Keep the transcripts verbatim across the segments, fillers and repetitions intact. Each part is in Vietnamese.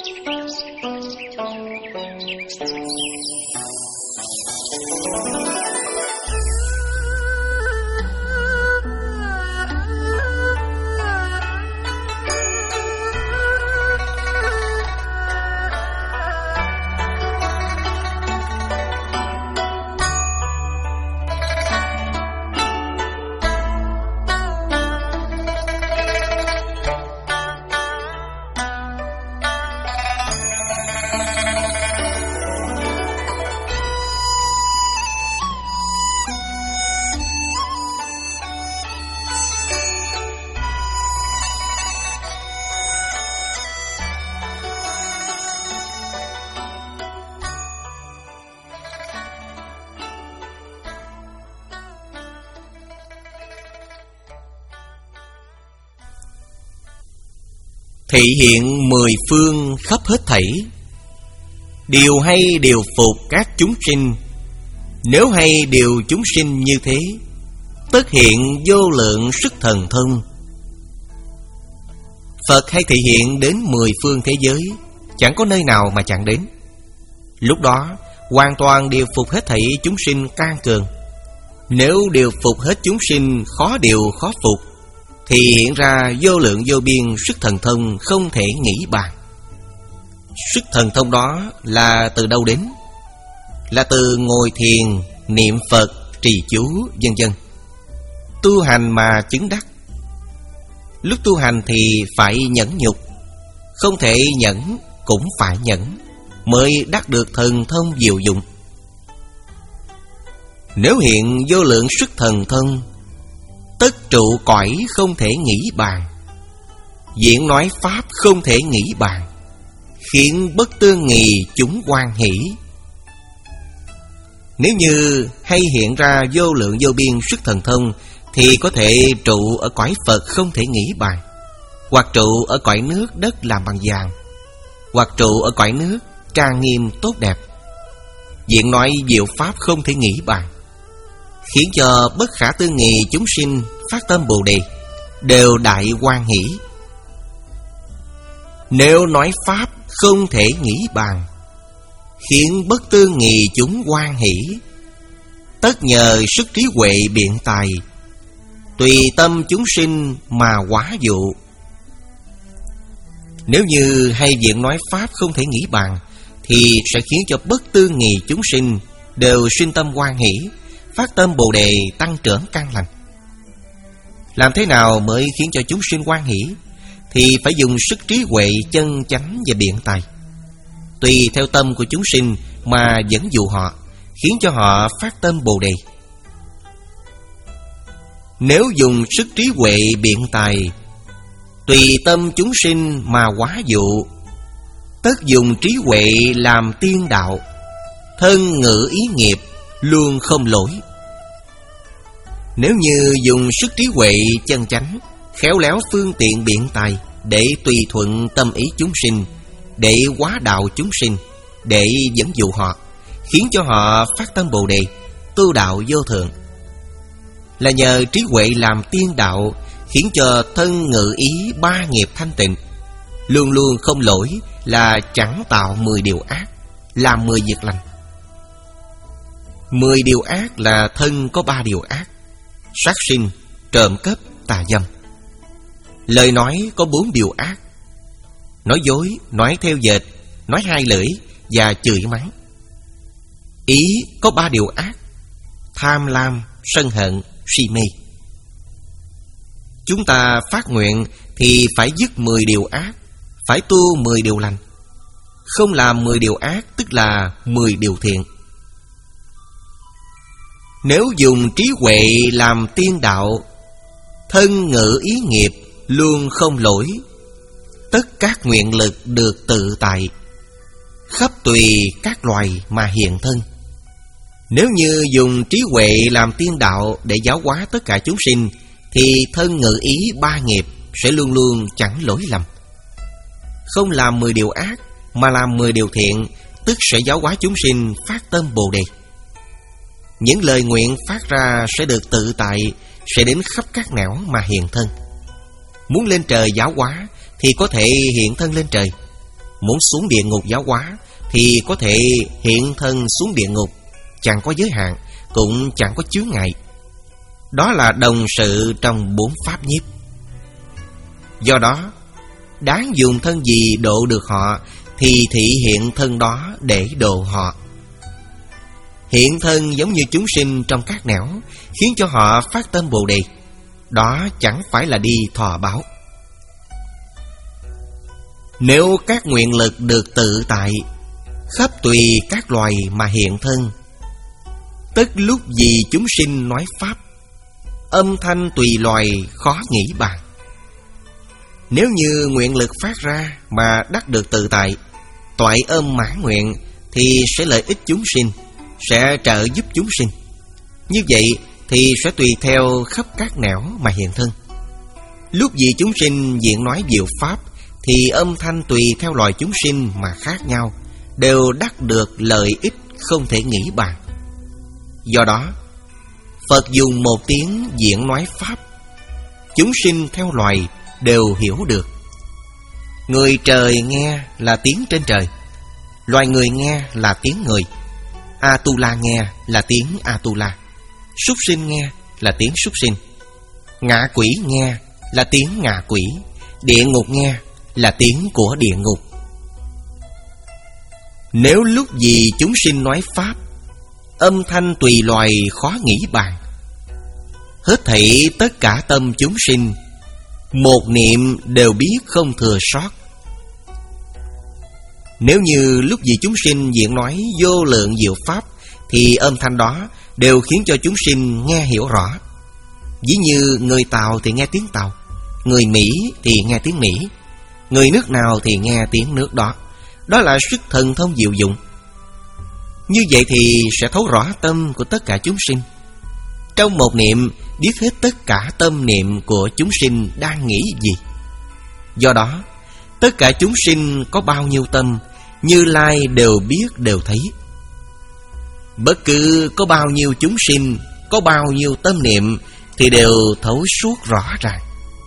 Thị hiện mười phương khắp hết thảy, điều hay điều phục các chúng sinh. Nếu hay điều chúng sinh như thế, tất hiện vô lượng sức thần thông. Phật hay thị hiện đến mười phương thế giới, chẳng có nơi nào mà chẳng đến. Lúc đó hoàn toàn điều phục hết thảy chúng sinh can cường. Nếu điều phục hết chúng sinh khó điều khó phục, thì hiện ra vô lượng vô biên sức thần thông không thể nghĩ bàn. Sức thần thông đó là từ đâu đến? Là từ ngồi thiền, niệm Phật, trì chú, vân vân. Tu hành mà chứng đắc. Lúc tu hành thì phải nhẫn nhục, không thể nhẫn cũng phải nhẫn, mới đắc được thần thông diệu dụng. Nếu hiện vô lượng sức thần thông, tất trụ cõi không thể nghĩ bàn, diễn nói pháp không thể nghĩ bàn, khiến bất tương nghì chúng hoan hỷ. Nếu như hay hiện ra vô lượng vô biên sức thần thông, thì có thể trụ ở cõi Phật không thể nghĩ bàn, hoặc trụ ở cõi nước đất làm bằng vàng, hoặc trụ ở cõi nước trang nghiêm tốt đẹp, diễn nói diệu pháp không thể nghĩ bàn, khiến cho bất khả tư nghị chúng sinh phát tâm Bồ Đề, đều đại hoan hỷ. Nếu nói pháp không thể nghĩ bàn, khiến bất tư nghị chúng hoan hỷ, tất nhờ sức trí huệ biện tài, tùy tâm chúng sinh mà hóa dụ. Nếu như hay diễn nói pháp không thể nghĩ bàn, thì sẽ khiến cho bất tư nghị chúng sinh đều sinh tâm hoan hỷ, phát tâm Bồ Đề tăng trưởng căn lành. Làm thế nào mới khiến cho chúng sinh hoan hỷ? Thì phải dùng sức trí huệ chân chánh và biện tài, tùy theo tâm của chúng sinh mà dẫn dụ họ, khiến cho họ phát tâm Bồ Đề. Nếu dùng sức trí huệ biện tài, tùy tâm chúng sinh mà hóa dụ, tất dùng trí huệ làm tiên đạo, thân ngữ ý nghiệp luôn không lỗi. Nếu như dùng sức trí huệ chân chánh, khéo léo phương tiện biện tài, để tùy thuận tâm ý chúng sinh, để hóa đạo chúng sinh, để dẫn dụ họ, khiến cho họ phát tâm Bồ Đề, tu đạo vô thượng, là nhờ trí huệ làm tiên đạo, khiến cho thân ngữ ý ba nghiệp thanh tịnh, luôn luôn không lỗi, là chẳng tạo mười điều ác, làm mười việc lành. Mười điều ác là thân có ba điều ác: sát sinh, trộm cắp, tà dâm. Lời nói có bốn điều ác: nói dối, nói theo dệt, nói hai lưỡi và chửi mắng. Ý có ba điều ác: tham lam, sân hận, si mê. Chúng ta phát nguyện thì phải dứt mười điều ác, phải tu mười điều lành. Không làm mười điều ác tức là mười điều thiện. Nếu dùng trí huệ làm tiên đạo, thân ngữ ý nghiệp luôn không lỗi, tất các nguyện lực được tự tại, khắp tùy các loài mà hiện thân. Nếu như dùng trí huệ làm tiên đạo để giáo hóa tất cả chúng sinh, thì thân ngữ ý ba nghiệp sẽ luôn luôn chẳng lỗi lầm. Không làm mười điều ác mà làm mười điều thiện, tức sẽ giáo hóa chúng sinh phát tâm Bồ Đề. Những lời nguyện phát ra sẽ được tự tại, sẽ đến khắp các nẻo mà hiện thân. Muốn lên trời giáo hóa thì có thể hiện thân lên trời, Muốn xuống địa ngục giáo hóa thì có thể hiện thân xuống địa ngục, chẳng có giới hạn, cũng chẳng có chướng ngại. Đó là đồng sự trong bốn pháp nhiếp. Do đó, đáng dùng thân gì độ được họ thì thị hiện thân đó để độ họ. Hiện thân giống như chúng sinh trong các nẻo, khiến cho họ phát tâm Bồ Đề. Đó chẳng phải là đi thọ báo. Nếu các nguyện lực được tự tại, khắp tùy các loài mà hiện thân, tất lúc gì chúng sinh nói pháp, âm thanh tùy loài khó nghĩ bàn. Nếu như nguyện lực phát ra mà đắc được tự tại, toại âm mãn nguyện, thì sẽ lợi ích chúng sinh, sẽ trợ giúp chúng sinh. Như vậy thì sẽ tùy theo khắp các nẻo mà hiện thân. Lúc gì chúng sinh diện nói diệu pháp, thì âm thanh tùy theo loài chúng sinh mà khác nhau, đều đắc được lợi ích không thể nghĩ bàn. Do đó, Phật dùng một tiếng diễn nói pháp, chúng sinh theo loài đều hiểu được. Người trời nghe là tiếng trên trời, loài người nghe là tiếng người, Atula nghe là tiếng Atula, súc sinh nghe là tiếng súc sinh, ngạ quỷ nghe là tiếng ngạ quỷ, địa ngục nghe là tiếng của địa ngục. Nếu lúc gì chúng sinh nói pháp, âm thanh tùy loài khó nghĩ bàn, hết thảy tất cả tâm chúng sinh, một niệm đều biết không thừa sót. Nếu như lúc gì chúng sinh diễn nói vô lượng diệu pháp, thì âm thanh đó đều khiến cho chúng sinh nghe hiểu rõ. Ví như người Tàu thì nghe tiếng Tàu, người Mỹ thì nghe tiếng Mỹ, người nước nào thì nghe tiếng nước đó. Đó là sức thần thông diệu dụng. Như vậy thì sẽ thấu rõ tâm của tất cả chúng sinh. Trong một niệm biết hết tất cả tâm niệm của chúng sinh đang nghĩ gì. Do đó, tất cả chúng sinh có bao nhiêu tâm, Như Lai đều biết đều thấy. Bất cứ có bao nhiêu chúng sinh, có bao nhiêu tâm niệm, thì đều thấu suốt rõ ràng.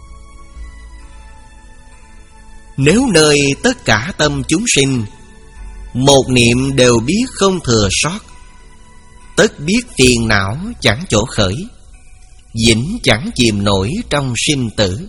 Nếu nơi tất cả tâm chúng sinh, một niệm đều biết không thừa sót, tất biết phiền não chẳng chỗ khởi, vĩnh chẳng chìm nổi trong sinh tử.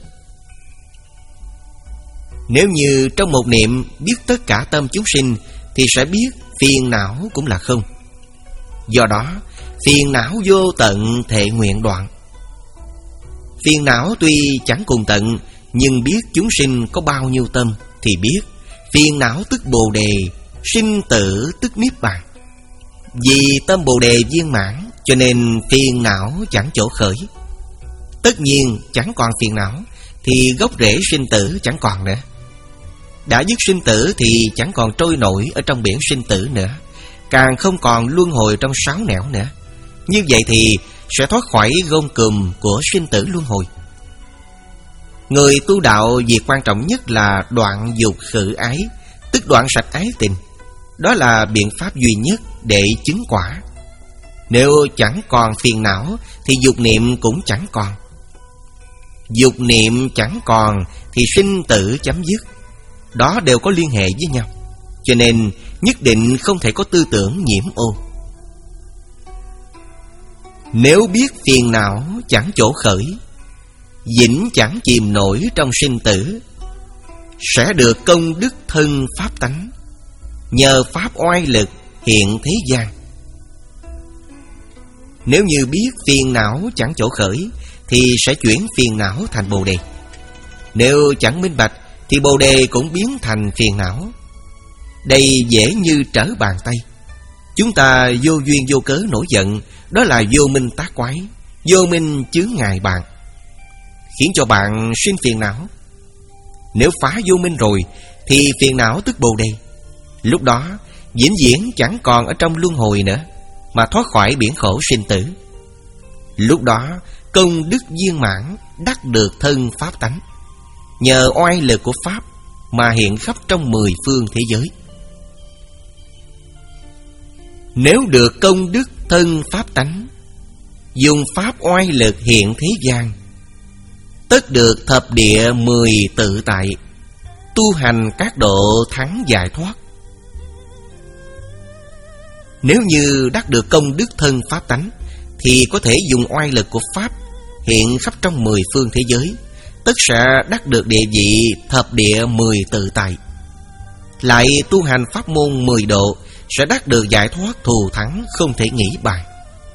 Nếu như trong một niệm biết tất cả tâm chúng sinh, thì sẽ biết phiền não cũng là không. Do đó, phiền não vô tận thệ nguyện đoạn. Phiền não tuy chẳng cùng tận, nhưng biết chúng sinh có bao nhiêu tâm, thì biết phiền não tức Bồ Đề, sinh tử tức Niết Bàn. Vì tâm Bồ Đề viên mãn, cho nên phiền não chẳng chỗ khởi. Tất nhiên chẳng còn phiền não, thì gốc rễ sinh tử chẳng còn nữa. Đã dứt sinh tử thì chẳng còn trôi nổi ở trong biển sinh tử nữa, càng không còn luân hồi trong sáu nẻo nữa. Như vậy thì sẽ thoát khỏi gông cùm của sinh tử luân hồi. Người tu đạo việc quan trọng nhất là đoạn dục khử ái, tức đoạn sạch ái tình. Đó là biện pháp duy nhất để chứng quả. Nếu chẳng còn phiền não thì dục niệm cũng chẳng còn. Dục niệm chẳng còn thì sinh tử chấm dứt. Đó đều có liên hệ với nhau, cho nên nhất định không thể có tư tưởng nhiễm ô. Nếu biết phiền não chẳng chỗ khởi, vĩnh chẳng chìm nổi trong sinh tử, sẽ được công đức thân pháp tánh, nhờ pháp oai lực hiện thế gian. Nếu như biết phiền não chẳng chỗ khởi, thì sẽ chuyển phiền não thành Bồ Đề. Nếu chẳng minh bạch thì Bồ Đề cũng biến thành phiền não. Đây dễ như trở bàn tay. Chúng ta vô duyên vô cớ nổi giận, đó là vô minh tác quái, vô minh chướng ngại bạn, khiến cho bạn sinh phiền não. Nếu phá vô minh rồi thì phiền não tức Bồ Đề. Lúc đó vĩnh viễn chẳng còn ở trong luân hồi nữa, mà thoát khỏi biển khổ sinh tử. Lúc đó công đức viên mãn, đắc được thân pháp tánh, nhờ oai lực của pháp mà hiện khắp trong mười phương thế giới. Nếu được công đức thân pháp tánh, dùng pháp oai lực hiện thế gian, tất được thập địa mười tự tại, tu hành các độ thắng giải thoát. Nếu như đắc được công đức thân pháp tánh, thì có thể dùng oai lực của Pháp hiện khắp trong mười phương thế giới, tất sẽ đắc được địa vị thập địa mười tự tại. Lại tu hành pháp môn mười độ, sẽ đắc được giải thoát thù thắng không thể nghĩ bàn.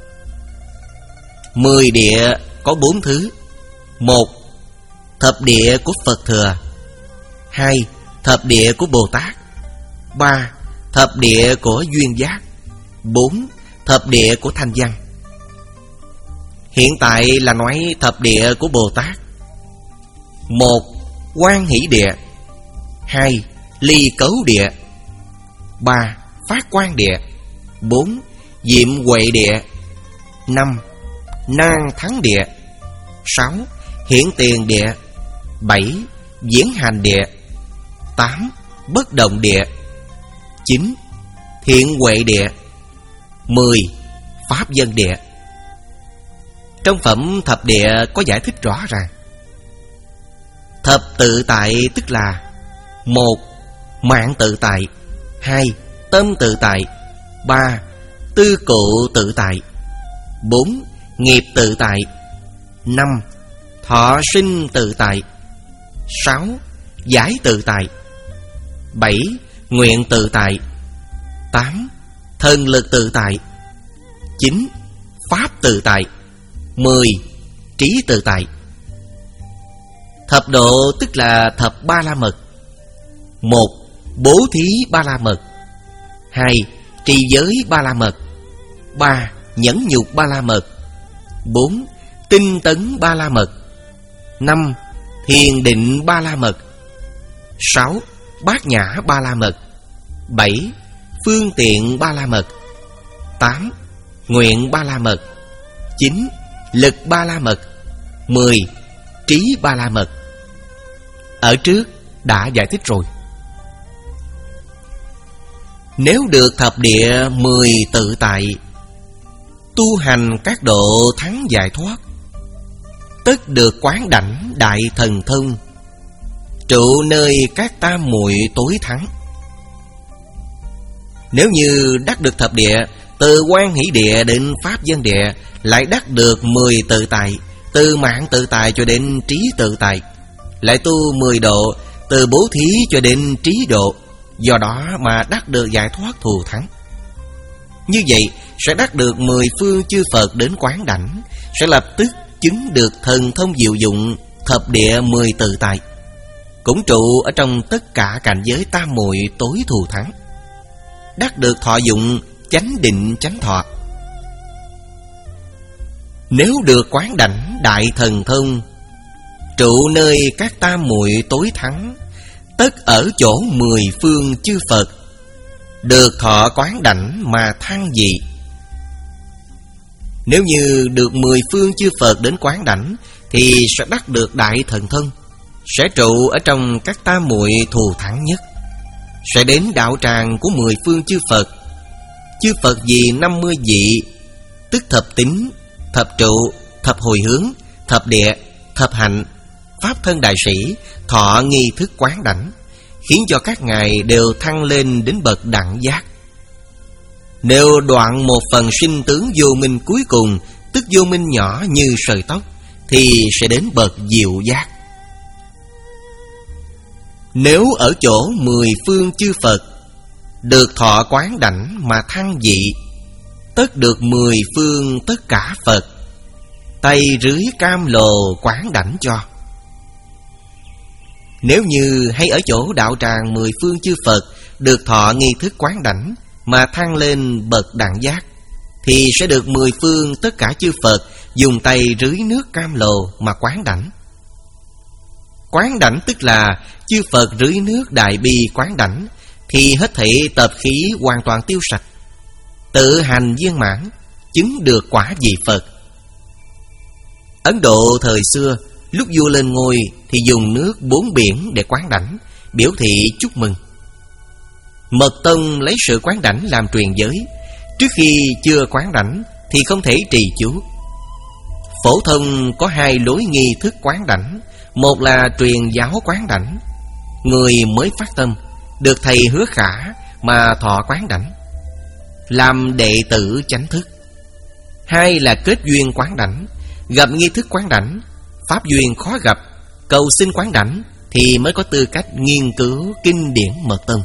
Mười địa có bốn thứ: một, thập địa của Phật Thừa; hai, thập địa của Bồ Tát; ba, thập địa của Duyên Giác; bốn, thập địa của Thanh Văn. Hiện tại là nói thập địa của Bồ Tát. Một, Quan Hỷ Địa; hai, Ly Cấu Địa; ba, Phát Quang Địa; bốn, Diệm Huệ Địa; năm, Nan Thắng Địa; sáu, Hiển Tiền Địa; bảy, Diễn Hành Địa; tám, Bất Động Địa; chín, Thiện Huệ Địa; mười, Pháp Dân Địa. Trong phẩm thập địa có giải thích rõ ràng. Thập tự tại tức là: một, Mạng tự tại; hai, Tâm tự tại; ba, Tư cụ tự tại; bốn, Nghiệp tự tại; năm, Thọ sinh tự tại; sáu, Giải tự tại; bảy, Nguyện tự tại; tám, Thần lực tự tại; chín, Pháp tự tại; mười, Trí tự tại. Thập độ tức là thập ba la mật: một, Bố thí ba la mật; hai, Trì giới ba la mật; ba, Nhẫn nhục ba la mật; bốn, Tinh tấn ba la mật; năm, Thiền định ba la mật; sáu, Bát nhã ba la mật; bảy, Phương tiện ba la mật; tám, Nguyện ba la mật; chín, Lực ba la mật; mười, Trí ba la mật. Ở trước đã giải thích rồi. Nếu được thập địa mười tự tại, tu hành các độ thắng giải thoát, tất được quán đảnh đại thần thông, trụ nơi các tam muội tối thắng. Nếu như đắc được thập địa, từ Quan Hỷ Địa đến Pháp Dân Địa, lại đắc được mười tự tại, từ Mạng tự tại cho đến Trí tự tại, lại tu mười độ, từ bố thí cho đến trí độ, do đó mà đắc được giải thoát thù thắng. Như vậy sẽ đắc được mười phương chư Phật đến quán đảnh, sẽ lập tức chứng được thần thông diệu dụng thập địa mười tự tại, cũng trụ ở trong tất cả cảnh giới tam muội tối thù thắng, đắc được thọ dụng chánh định chánh thọ. Nếu được quán đảnh đại thần thông, trụ nơi các tam muội tối thắng, tất ở chỗ mười phương chư Phật, được thọ quán đảnh mà thăng dị. Nếu như được mười phương chư Phật đến quán đảnh, thì sẽ đắc được đại thần thông, sẽ trụ ở trong các tam muội thù thắng nhất, sẽ đến đạo tràng của mười phương chư Phật. Chư Phật vì năm mươi vị, tức thập tín, thập trụ, thập hồi hướng, thập địa, thập hạnh, pháp thân đại sĩ, thọ nghi thức quán đảnh, khiến cho các ngài đều thăng lên đến bậc đẳng giác. Nếu đoạn một phần sinh tướng vô minh cuối cùng, tức vô minh nhỏ như sợi tóc, thì sẽ đến bậc diệu giác. Nếu ở chỗ mười phương chư Phật, được thọ quán đảnh mà thăng dị, tất được mười phương tất cả Phật, tay rưới cam lồ quán đảnh cho. Nếu như hay ở chỗ đạo tràng mười phương chư Phật, được thọ nghi thức quán đảnh mà thăng lên bậc đẳng giác, thì sẽ được mười phương tất cả chư Phật dùng tay rưới nước cam lồ mà quán đảnh. Quán đảnh tức là chư Phật rưới nước đại bi quán đảnh, thì hết thảy tập khí hoàn toàn tiêu sạch, tự hành viên mãn, chứng được quả vị Phật. Ấn Độ thời xưa, lúc vua lên ngôi thì dùng nước bốn biển để quán đảnh, biểu thị chúc mừng. Mật tông lấy sự quán đảnh làm truyền giới. Trước khi chưa quán đảnh thì không thể trì chú. Phổ thông có hai lối nghi thức quán đảnh. Một là truyền giáo quán đảnh, người mới phát tâm, được thầy hứa khả mà thọ quán đảnh, làm đệ tử chánh thức. Hai là kết duyên quán đảnh, gặp nghi thức quán đảnh, pháp duyên khó gặp, cầu xin quán đảnh thì mới có tư cách nghiên cứu kinh điển mật tông.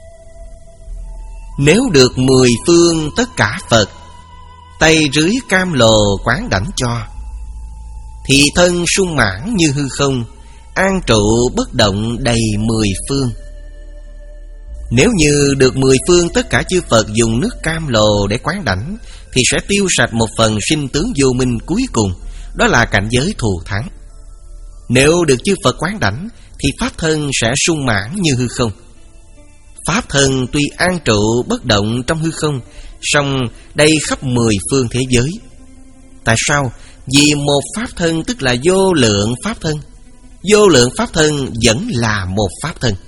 Nếu được mười phương tất cả Phật tay rưới cam lồ quán đảnh cho, thì thân sung mãn như hư không, an trụ bất động đầy mười phương. Nếu như được mười phương tất cả chư Phật dùng nước cam lồ để quán đảnh, thì sẽ tiêu sạch một phần sinh tướng vô minh cuối cùng, đó là cảnh giới thù thắng. Nếu được chư Phật quán đảnh, thì pháp thân sẽ sung mãn như hư không. Pháp thân tuy an trụ bất động trong hư không, song đây khắp mười phương thế giới. Tại sao? Vì một pháp thân tức là vô lượng pháp thân. Vô lượng pháp thân vẫn là một pháp thân.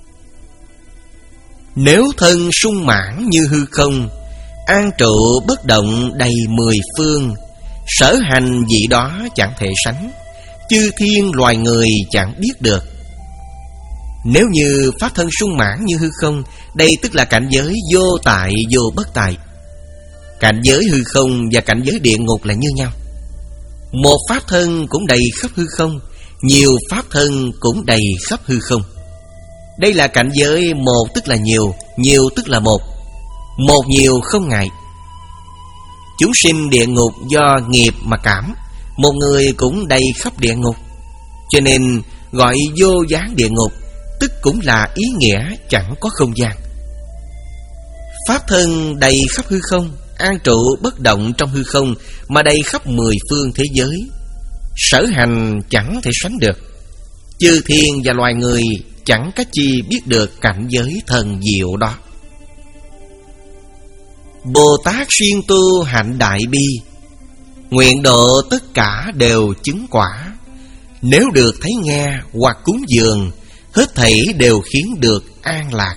Nếu thân sung mãn như hư không, an trụ bất động đầy mười phương, sở hành vị đó chẳng thể sánh, chư thiên loài người chẳng biết được. Nếu như pháp thân sung mãn như hư không, đây tức là cảnh giới vô tại vô bất tại. Cảnh giới hư không và cảnh giới địa ngục là như nhau. Một pháp thân cũng đầy khắp hư không, nhiều pháp thân cũng đầy khắp hư không. Đây là cảnh giới một tức là nhiều, nhiều tức là một. Một nhiều không ngại. Chúng sinh địa ngục do nghiệp mà cảm, một người cũng đầy khắp địa ngục, cho nên gọi vô gián địa ngục, tức cũng là ý nghĩa chẳng có không gian. Pháp thân đầy khắp hư không, an trụ bất động trong hư không, mà đầy khắp mười phương thế giới, sở hành chẳng thể sánh được. Chư thiên và loài người chẳng cách chi biết được cảnh giới thần diệu đó. Bồ Tát siêng tu hạnh đại bi, nguyện độ tất cả đều chứng quả. Nếu được thấy nghe hoặc cúng dường, hết thảy đều khiến được an lạc.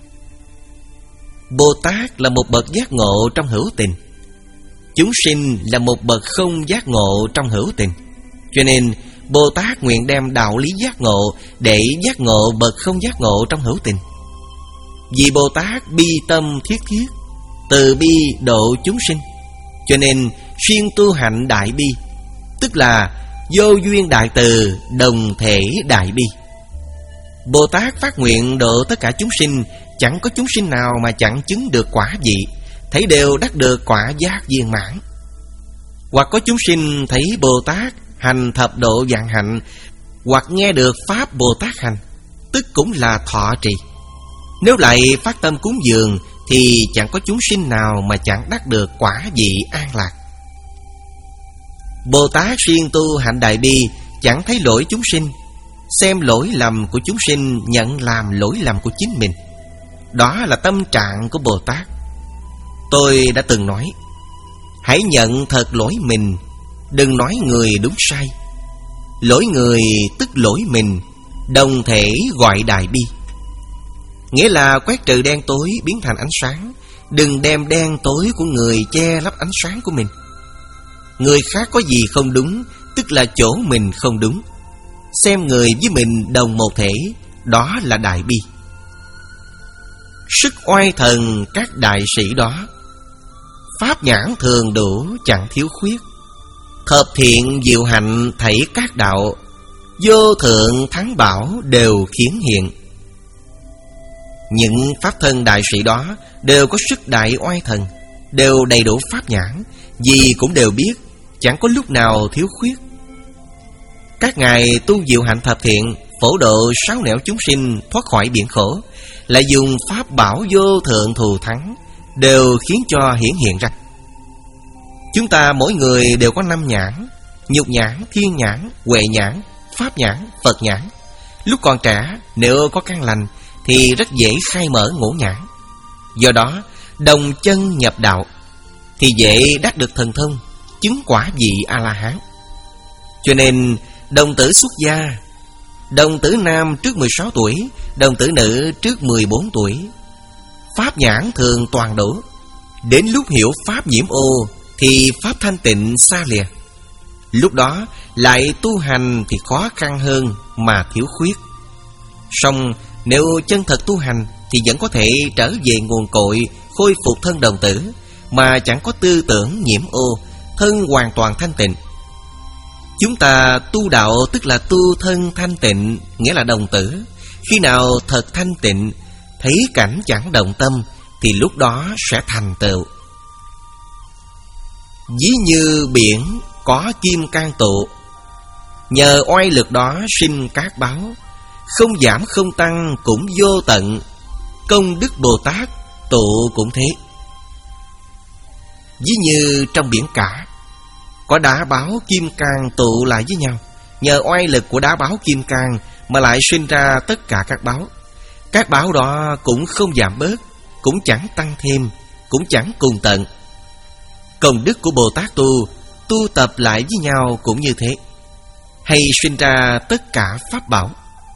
Bồ Tát là một bậc giác ngộ trong hữu tình, chúng sinh là một bậc không giác ngộ trong hữu tình. Cho nên Bồ Tát nguyện đem đạo lý giác ngộ để giác ngộ bậc không giác ngộ trong hữu tình. Vì Bồ Tát bi tâm thiết thiết, từ bi độ chúng sinh, cho nên siêng tu hạnh đại bi, tức là vô duyên đại từ, đồng thể đại bi. Bồ Tát phát nguyện độ tất cả chúng sinh, chẳng có chúng sinh nào mà chẳng chứng được quả vị, thấy đều đắc được quả giác viên mãn. Hoặc có chúng sinh thấy Bồ Tát hành thập độ vạn hạnh, hoặc nghe được pháp Bồ Tát hành, tức cũng là thọ trì. Nếu lại phát tâm cúng dường, thì chẳng có chúng sinh nào mà chẳng đắc được quả vị an lạc. Bồ Tát siêng tu hạnh đại bi, chẳng thấy lỗi chúng sinh, xem lỗi lầm của chúng sinh nhận làm lỗi lầm của chính mình. Đó là tâm trạng của Bồ Tát. Tôi đã từng nói, hãy nhận thật lỗi mình, đừng nói người đúng sai. Lỗi người tức lỗi mình, đồng thể gọi đại bi. Nghĩa là quét trừ đen tối biến thành ánh sáng, đừng đem đen tối của người che lấp ánh sáng của mình. Người khác có gì không đúng, tức là chỗ mình không đúng. Xem người với mình đồng một thể, đó là đại bi. Sức oai thần các đại sĩ đó, pháp nhãn thường đủ chẳng thiếu khuyết. Thập thiện diệu hạnh thảy các đạo, vô thượng thắng bảo đều khiến hiện. Những pháp thân đại sĩ đó đều có sức đại oai thần, đều đầy đủ pháp nhãn, gì cũng đều biết, chẳng có lúc nào thiếu khuyết. Các ngài tu diệu hạnh thập thiện, phổ độ sáu nẻo chúng sinh thoát khỏi biển khổ, lại dùng pháp bảo vô thượng thù thắng, đều khiến cho hiển hiện ra. Chúng ta mỗi người đều có năm nhãn: nhục nhãn, thiên nhãn, huệ nhãn, pháp nhãn, Phật nhãn. Lúc còn trẻ, nếu có căn lành thì rất dễ khai mở ngũ nhãn. Do đó, đồng chân nhập đạo thì dễ đắc được thần thông, chứng quả vị A-la-hán. Cho nên đồng tử xuất gia, đồng tử nam trước mười sáu tuổi, đồng tử nữ trước mười bốn tuổi. Pháp nhãn thường toàn đủ. Đến lúc hiểu pháp nhiễm ô thì pháp thanh tịnh xa lìa. Lúc đó lại tu hành thì khó khăn hơn mà thiếu khuyết. Song nếu chân thật tu hành thì vẫn có thể trở về nguồn cội, khôi phục thân đồng tử, mà chẳng có tư tưởng nhiễm ô, thân hoàn toàn thanh tịnh. Chúng ta tu đạo tức là tu thân thanh tịnh, nghĩa là đồng tử. Khi nào thật thanh tịnh, thấy cảnh chẳng động tâm, thì lúc đó sẽ thành tựu. Ví như biển có kim cang tụ, nhờ oai lực đó sinh các báo, không giảm không tăng cũng vô tận. Công đức Bồ Tát tụ cũng thế. Ví như trong biển cả có đá báo kim cang tụ lại với nhau, nhờ oai lực của đá báo kim cang mà lại sinh ra tất cả các báo. Các báo đó cũng không giảm bớt, cũng chẳng tăng thêm, cũng chẳng cùng tận. Công đức của Bồ Tát tu, tu tập lại với nhau cũng như thế, hay sinh ra tất cả pháp bảo.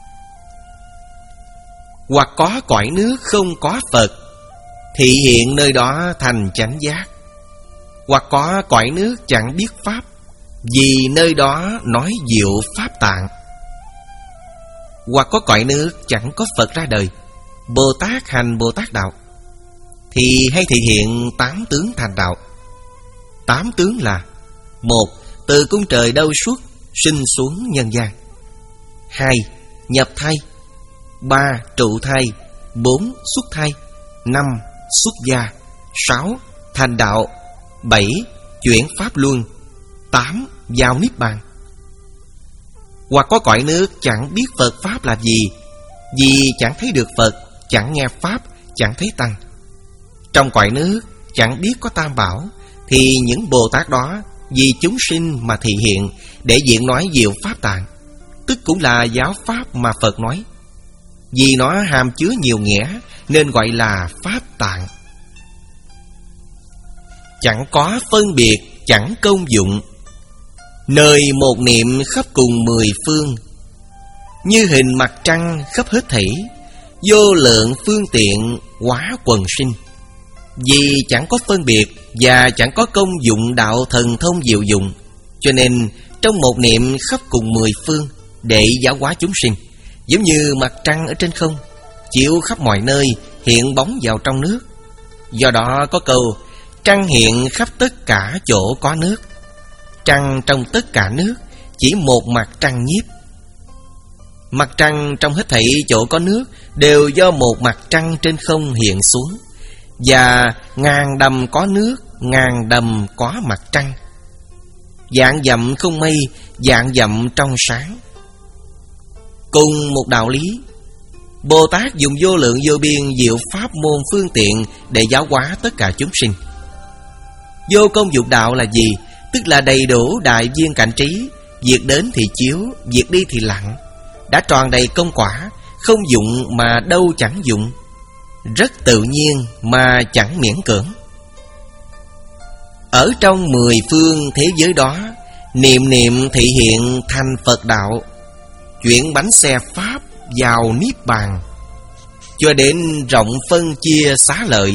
Hoặc có cõi nước không có Phật, thị hiện nơi đó thành chánh giác. Hoặc có cõi nước chẳng biết pháp, vì nơi đó nói diệu pháp tạng. Hoặc có cõi nước chẳng có Phật ra đời, Bồ Tát hành Bồ Tát đạo, thì hay thị hiện tám tướng thành đạo. Tám tướng là: một, từ cung trời đâu xuất, sinh xuống nhân gian. Hai, nhập thai. Ba, trụ thai. Bốn, xuất thai. Năm, xuất gia. Sáu, thành đạo. Bảy, chuyển pháp luân. Tám, vào niết bàn. Hoặc có cõi nước chẳng biết Phật pháp là gì, vì chẳng thấy được Phật, chẳng nghe pháp, chẳng thấy tăng. Trong cõi nước chẳng biết có tam bảo, thì những Bồ Tát đó vì chúng sinh mà thị hiện, để diện nói diệu pháp tạng, tức cũng là giáo pháp mà Phật nói. Vì nó hàm chứa nhiều nghĩa nên gọi là pháp tạng. Chẳng có phân biệt, chẳng công dụng, nơi một niệm khắp cùng mười phương. Như hình mặt trăng khắp hết thảy, vô lượng phương tiện hóa quần sinh. Vì chẳng có phân biệt và chẳng có công dụng đạo thần thông diệu dụng, cho nên trong một niệm khắp cùng mười phương để giáo hóa chúng sinh. Giống như mặt trăng ở trên không, chiếu khắp mọi nơi, hiện bóng vào trong nước. Do đó có câu: trăng hiện khắp tất cả chỗ có nước. Trăng trong tất cả nước, chỉ một mặt trăng nhiếp. Mặt trăng trong hết thảy chỗ có nước đều do một mặt trăng trên không hiện xuống. Và ngàn đầm có nước, ngàn đầm có mặt trăng. Vạn dặm không mây, vạn dặm trong sáng. Cùng một đạo lý, Bồ Tát dùng vô lượng vô biên diệu pháp môn phương tiện để giáo hóa tất cả chúng sinh. Vô công dụng đạo là gì? Tức là đầy đủ đại viên cảnh trí, việc đến thì chiếu, việc đi thì lặng, đã tròn đầy công quả, không dụng mà đâu chẳng dụng, rất tự nhiên mà chẳng miễn cưỡng. Ở trong mười phương thế giới đó, niệm niệm thị hiện thành Phật đạo, chuyển bánh xe pháp vào niết bàn, cho đến rộng phân chia xá lợi.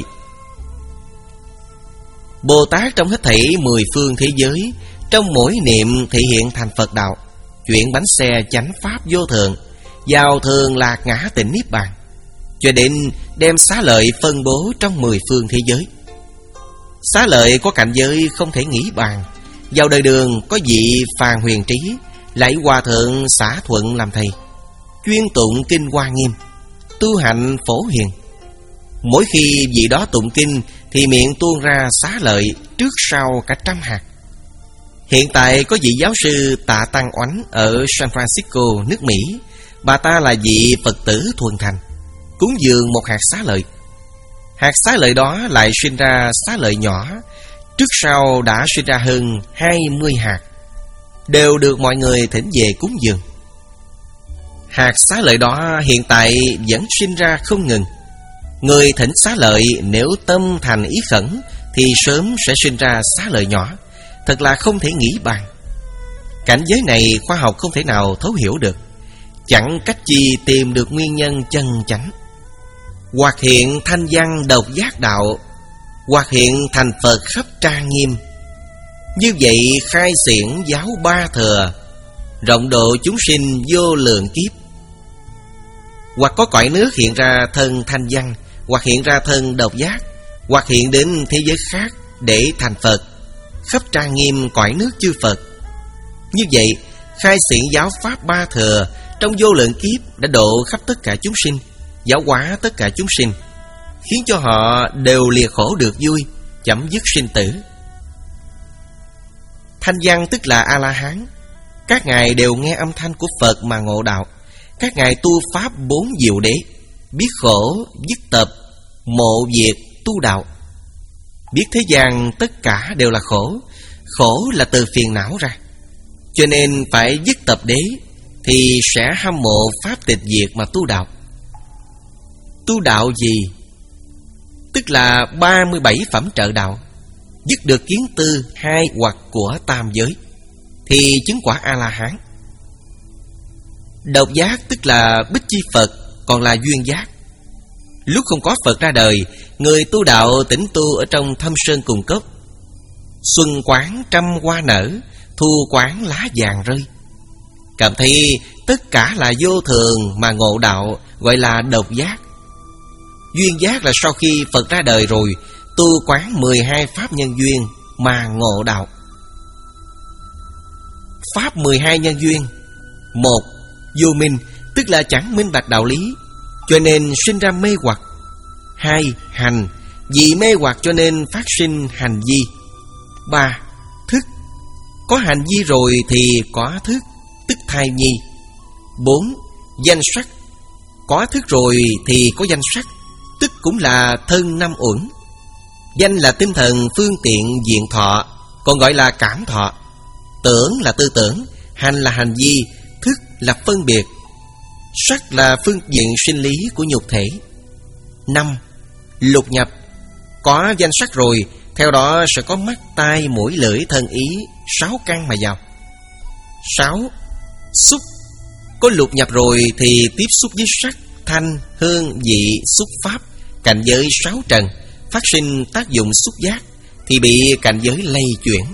Bồ Tát trong hết thảy mười phương thế giới, trong mỗi niệm thị hiện thành Phật đạo, chuyển bánh xe chánh pháp vô thượng, vào thường lạc ngã tịnh niết bàn, cho đến đem xá lợi phân bố trong mười phương thế giới. Xá lợi có cảnh giới không thể nghĩ bàn. Vào đời Đường có vị Phàn Huyền Trí, lại Hòa Thượng Xả Thuận làm thầy, chuyên tụng kinh Hoa Nghiêm, tu hạnh phổ hiền. Mỗi khi vị đó tụng kinh thì miệng tuôn ra xá lợi trước sau cả trăm hạt. Hiện tại có vị giáo sư Tạ Tăng Oánh ở San Francisco, nước Mỹ. Bà ta là vị Phật tử thuần thành, cúng dường một hạt xá lợi. Hạt xá lợi đó lại sinh ra xá lợi nhỏ, trước sau đã sinh ra hơn hai mươi hạt, đều được mọi người thỉnh về cúng dường. Hạt xá lợi đó hiện tại vẫn sinh ra không ngừng. Người thỉnh xá lợi nếu tâm thành ý khẩn thì sớm sẽ sinh ra xá lợi nhỏ, thật là không thể nghĩ bàn. Cảnh giới này khoa học không thể nào thấu hiểu được, chẳng cách chi tìm được nguyên nhân chân chánh. Hoặc hiện thanh văn độc giác đạo, hoặc hiện thành Phật khắp trang nghiêm. Như vậy khai xiển giáo ba thừa, rộng độ chúng sinh vô lượng kiếp. Hoặc có cõi nước hiện ra thân thanh văn, hoặc hiện ra thân độc giác, hoặc hiện đến thế giới khác để thành Phật, khắp trang nghiêm cõi nước chư Phật. Như vậy, khai xiển giáo pháp ba thừa trong vô lượng kiếp đã độ khắp tất cả chúng sinh, giáo hóa tất cả chúng sinh, khiến cho họ đều lìa khổ được vui, chấm dứt sinh tử. Thanh văn tức là A-la-hán. Các ngài đều nghe âm thanh của Phật mà ngộ đạo. Các ngài tu pháp bốn diệu đế, biết khổ, dứt tập, mộ diệt, tu đạo. Biết thế gian tất cả đều là khổ, khổ là từ phiền não ra, cho nên phải dứt tập đế, thì sẽ hâm mộ pháp tịch diệt mà tu đạo. Tu đạo gì? Tức là ba mươi bảy phẩm trợ đạo. Dứt được kiến tư hai hoặc của tam giới thì chứng quả A-la-hán. Độc giác tức là bích chi Phật, còn là duyên giác. Lúc không có Phật ra đời, người tu đạo tĩnh tu ở trong thâm sơn cùng cốc. Xuân quán trăm hoa nở, thu quán lá vàng rơi. Cảm thấy tất cả là vô thường mà ngộ đạo, gọi là độc giác. Duyên giác là sau khi Phật ra đời rồi, tu quán mười hai pháp nhân duyên mà ngộ đạo. Pháp mười hai nhân duyên: một, vô minh, tức là chẳng minh bạch đạo lý, cho nên sinh ra mê hoặc. Hai, hành, vì mê hoặc cho nên phát sinh hành vi. Ba, thức, có hành vi rồi thì có thức, tức thai nhi. Bốn, danh sắc, có thức rồi thì có danh sắc, tức cũng là thân năm uẩn. Danh là tinh thần phương tiện diện thọ, còn gọi là cảm thọ. Tưởng là tư tưởng, hành là hành vi, thức là phân biệt, sắc là phương diện sinh lý của nhục thể. Năm, lục nhập, có danh sắc rồi, theo đó sẽ có mắt, tai, mũi, lưỡi, thân, ý, sáu căn mà vào. Sáu, xúc, có lục nhập rồi thì tiếp xúc với sắc, thanh, hương, vị, xúc pháp, cảnh giới sáu trần, phát sinh tác dụng xúc giác, thì bị cảnh giới lây chuyển.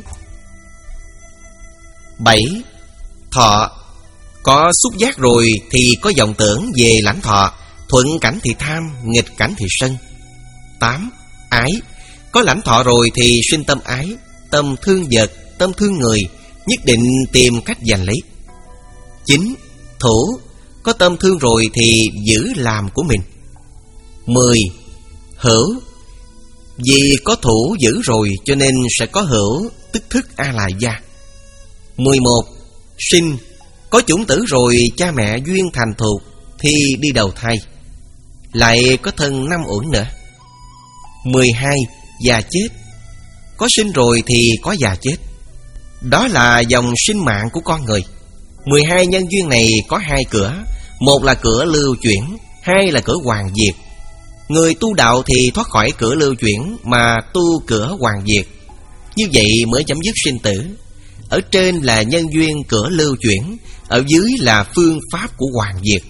Bảy, thọ, có xúc giác rồi thì có vọng tưởng về lãnh thọ, thuận cảnh thì tham, nghịch cảnh thì sân. Tám, ái, có lãnh thọ rồi thì sinh tâm ái, tâm thương vật, tâm thương người, nhất định tìm cách giành lấy. Chín, thủ, có tâm thương rồi thì giữ làm của mình. Mười, hữu, vì có thủ giữ rồi cho nên sẽ có hữu, tức thức A-lại gia. Mười một, sinh, có chủng tử rồi cha mẹ duyên thành thục thì đi đầu thai, lại có thân năm uẩn nữa. Mười hai, già chết, có sinh rồi thì có già chết. Đó là dòng sinh mạng của con người. Mười hai nhân duyên này có hai cửa, một là cửa lưu chuyển, hai là cửa hoàn diệt. Người tu đạo thì thoát khỏi cửa lưu chuyển mà tu cửa hoàn diệt, như vậy mới chấm dứt sinh tử. Ở trên là nhân duyên cửa lưu chuyển, ở dưới là phương pháp của hoàn diệt.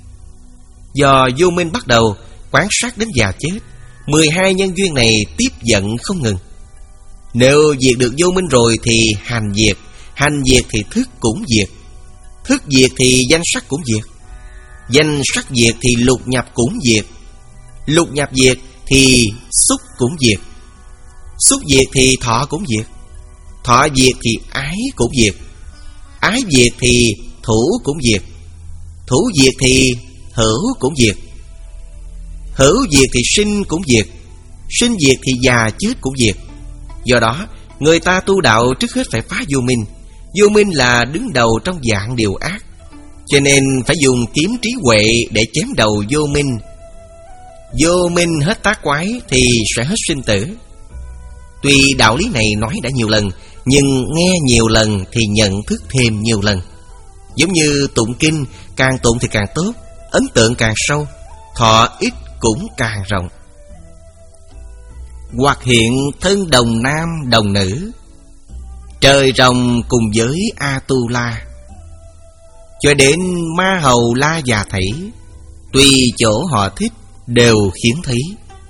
Do vô minh bắt đầu, quan sát đến già chết, mười hai nhân duyên này tiếp dẫn không ngừng. Nếu diệt được vô minh rồi thì hành diệt, hành diệt thì thức cũng diệt, thức diệt thì danh sắc cũng diệt, danh sắc diệt thì lục nhập cũng diệt, lục nhập diệt thì xúc cũng diệt, xúc diệt thì thọ cũng diệt, thọ diệt thì ái cũng diệt, ái diệt thì thủ cũng diệt, thủ diệt thì hữu cũng diệt, hữu diệt thì sinh cũng diệt, sinh diệt thì già chết cũng diệt. Do đó người ta tu đạo trước hết phải phá vô minh. Vô minh là đứng đầu trong dạng điều ác, cho nên phải dùng kiếm trí huệ để chém đầu vô minh. Vô minh hết tác quái thì sẽ hết sinh tử. Tuy đạo lý này nói đã nhiều lần, nhưng nghe nhiều lần thì nhận thức thêm nhiều lần. Giống như tụng kinh, càng tụng thì càng tốt, ấn tượng càng sâu, thọ ít cũng càng rộng. Hoặc hiện thân đồng nam đồng nữ, trời rồng cùng với A-tu-la, cho đến ma hầu la già thảy, tùy chỗ họ thích đều khiến thấy.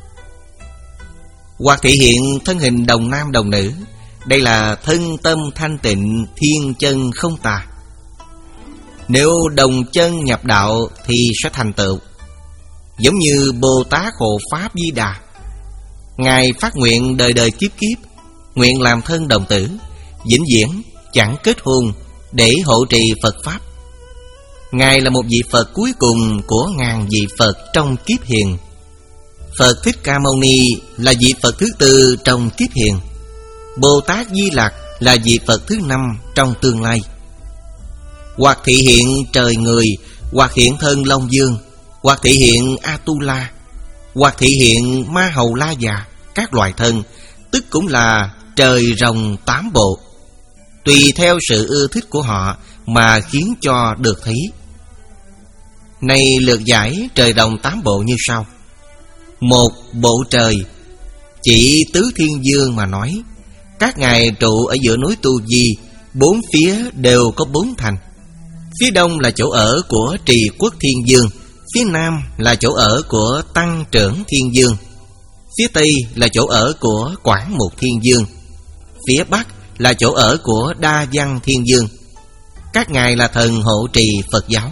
Hoặc thể hiện thân hình đồng nam đồng nữ, đây là thân tâm thanh tịnh, thiên chân không tà. Nếu đồng chân nhập đạo thì sẽ thành tựu, giống như Bồ Tát Hộ Pháp Di Đà. Ngài phát nguyện đời đời kiếp kiếp, nguyện làm thân đồng tử, vĩnh viễn chẳng kết hôn, để hộ trì Phật Pháp. Ngài là một vị Phật cuối cùng của ngàn vị Phật trong kiếp hiền. Phật Thích Ca Mâu Ni là vị Phật thứ tư trong kiếp hiền. Bồ Tát Di Lặc là vị Phật thứ năm trong tương lai. Hoặc thị hiện trời người, hoặc hiện thân Long Dương, hoặc thị hiện Atula, hoặc thị hiện Ma Hầu La Già, các loài thân, tức cũng là trời rồng tám bộ. Tùy theo sự ưa thích của họ mà khiến cho được thấy. Này lược giải trời rồng tám bộ như sau. Một bộ trời, chỉ tứ thiên dương mà nói. Các ngài trụ ở giữa núi Tu Di, bốn phía đều có bốn thành. Phía đông là chỗ ở của Trì Quốc Thiên Dương, phía nam là chỗ ở của Tăng Trưởng Thiên Dương, phía tây là chỗ ở của Quảng Mục Thiên Dương, phía bắc là chỗ ở của Đa Văn Thiên Dương. Các ngài là thần hộ trì Phật giáo.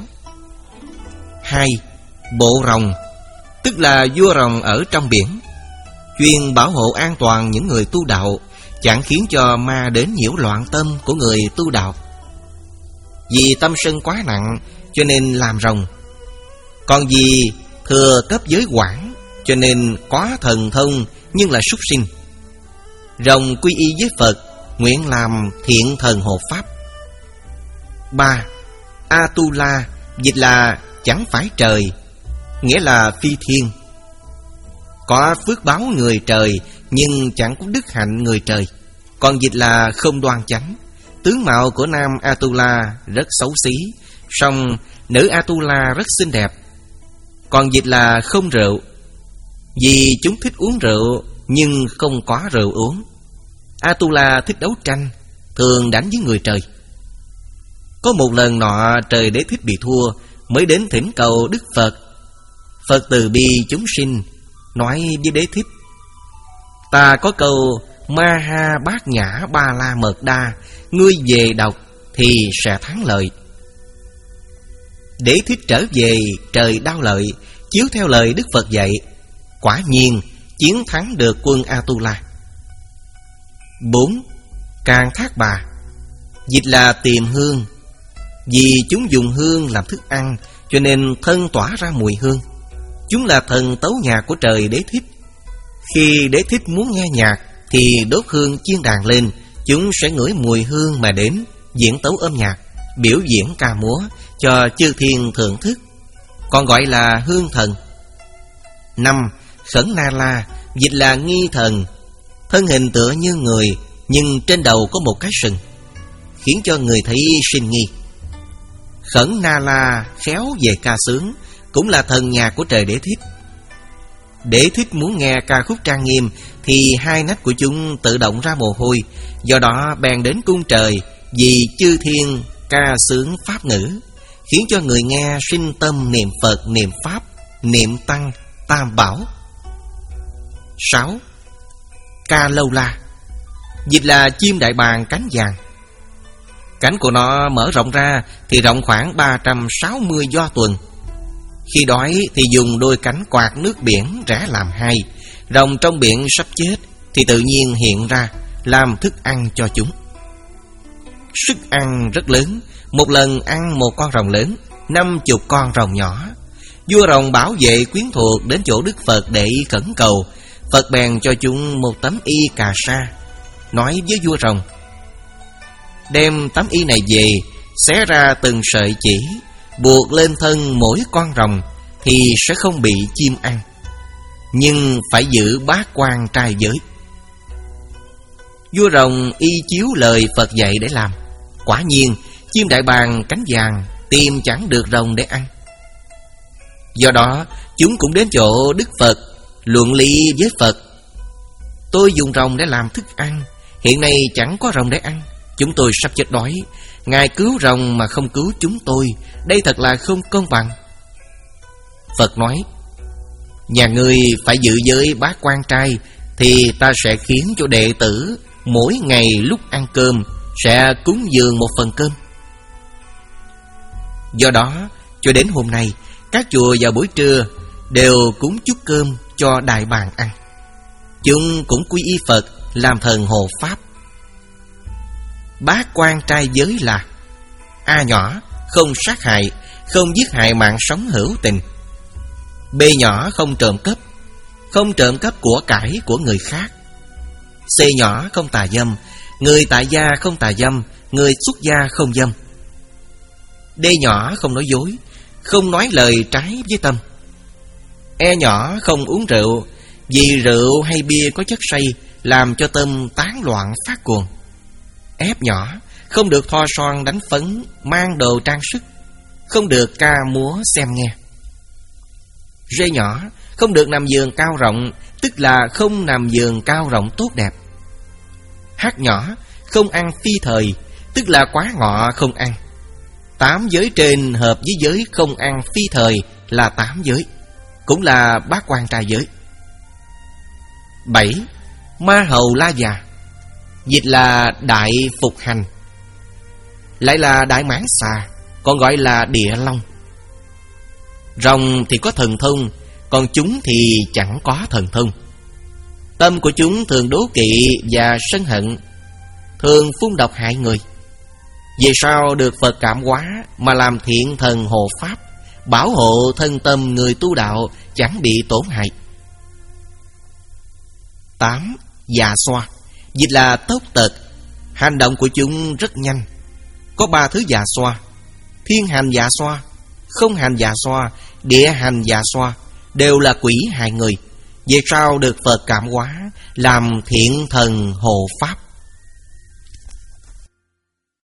Hai, bộ rồng, tức là vua rồng ở trong biển, chuyên bảo hộ an toàn những người tu đạo, chẳng khiến cho ma đến nhiễu loạn tâm của người tu đạo. Vì tâm sân quá nặng cho nên làm rồng. Còn vì thừa cấp giới quản cho nên có thần thông nhưng là súc sinh. Rồng quy y với Phật, nguyện làm thiện thần hộ pháp. Ba, Atula, dịch là chẳng phải trời, nghĩa là phi thiên. Có phước báo người trời nhưng chẳng có đức hạnh người trời. Còn dịch là không đoan chánh. Tướng mạo của nam Atula rất xấu xí, song nữ Atula rất xinh đẹp. Còn dịch là không rượu, vì chúng thích uống rượu nhưng không có rượu uống. Atula thích đấu tranh, thường đánh với người trời. Có một lần nọ trời Đế Thích bị thua, mới đến thỉnh cầu Đức Phật. Phật từ bi chúng sinh, nói với Đế Thích: Ta có câu Ma Ha Bát Nhã Ba La Mật Đa, ngươi về đọc thì sẽ thắng lợi. Đế Thích trở về, trời đau lợi, chiếu theo lời Đức Phật dạy, quả nhiên chiến thắng được quân Atula. Bốn, Càng Thác Bà, dịch là tìm hương. Vì chúng dùng hương làm thức ăn cho nên thân tỏa ra mùi hương. Chúng là thần tấu nhạc của trời Đế Thích. Khi Đế Thích muốn nghe nhạc thì đốt hương chiên đàn lên, chúng sẽ ngửi mùi hương mà đến, diễn tấu âm nhạc, biểu diễn ca múa cho chư thiên thưởng thức, còn gọi là hương thần. Năm, Khẩn Na La, dịch là nghi thần. Thân hình tựa như người, nhưng trên đầu có một cái sừng, khiến cho người thấy sinh nghi. Khẩn Na La khéo về ca sướng, cũng là thần nhạc của trời Đế Thích. Đế Thích muốn nghe ca khúc trang nghiêm thì hai nách của chúng tự động ra mồ hôi. Do đó bèn đến cung trời, vì chư thiên ca sướng pháp ngữ, khiến cho người nghe sinh tâm niệm Phật, niệm Pháp, niệm Tăng, Tam Bảo. Sáu, Ca Lâu La, dịch là chim đại bàng cánh vàng. Cánh của nó mở rộng ra thì rộng khoảng ba trăm sáu mươi do tuần. Khi đói thì dùng đôi cánh quạt nước biển rẽ làm hai. Rồng trong biển sắp chết thì tự nhiên hiện ra, làm thức ăn cho chúng. Sức ăn rất lớn, một lần ăn một con rồng lớn, năm chục con rồng nhỏ. Vua rồng bảo vệ quyến thuộc đến chỗ Đức Phật để khẩn cầu. Phật bèn cho chúng một tấm y cà sa, nói với vua rồng: Đem tấm y này về, xé ra từng sợi chỉ, buộc lên thân mỗi con rồng, thì sẽ không bị chim ăn, nhưng phải giữ bát quan trai giới. Vua rồng y chiếu lời Phật dạy để làm. Quả nhiên chim đại bàng cánh vàng tìm chẳng được rồng để ăn. Do đó chúng cũng đến chỗ Đức Phật luận lý với Phật: Tôi dùng rồng để làm thức ăn, hiện nay chẳng có rồng để ăn, chúng tôi sắp chết đói. Ngài cứu rồng mà không cứu chúng tôi, đây thật là không công bằng. Phật nói: Nhà ngươi phải giữ giới bát quan trai, thì ta sẽ khiến cho đệ tử mỗi ngày lúc ăn cơm sẽ cúng dường một phần cơm. Do đó cho đến hôm nay, các chùa vào buổi trưa đều cúng chút cơm cho đại bàng ăn. Chúng cũng quy y Phật làm thần hộ pháp. Bát quan trai giới là: A nhỏ, không sát hại, không giết hại mạng sống hữu tình. B nhỏ, không trộm cắp, không trộm cắp của cải của người khác. C nhỏ, không tà dâm, người tại gia không tà dâm, người xuất gia không dâm. D nhỏ, không nói dối, không nói lời trái với tâm. E nhỏ, không uống rượu, vì rượu hay bia có chất say làm cho tâm tán loạn phát cuồng. F nhỏ, không được thoa son đánh phấn, mang đồ trang sức, không được ca múa xem nghe. G nhỏ, không được nằm giường cao rộng, tức là không nằm giường cao rộng tốt đẹp. H nhỏ, không ăn phi thời, tức là quá ngọ không ăn. Tám giới trên hợp với giới không ăn phi thời là tám giới, cũng là bát quan trai giới. Bảy. Ma hầu la già, dịch là đại phục hành, lại là đại mãng xà, còn gọi là địa long. Rồng thì có thần thông, còn chúng thì chẳng có thần thông. Tâm của chúng thường đố kỵ và sân hận, thường phun độc hại người. Về sau được Phật cảm hóa mà làm thiện thần hộ pháp, bảo hộ thân tâm người tu đạo chẳng bị tổn hại. Tám. Dạ xoa, dịch là tốc tật, hành động của chúng rất nhanh. Có ba thứ dạ xoa: thiên hành dạ xoa, không hành dạ xoa, địa hành dạ xoa, đều là quỷ hại người. Về sau được Phật cảm hóa làm thiện thần hộ pháp.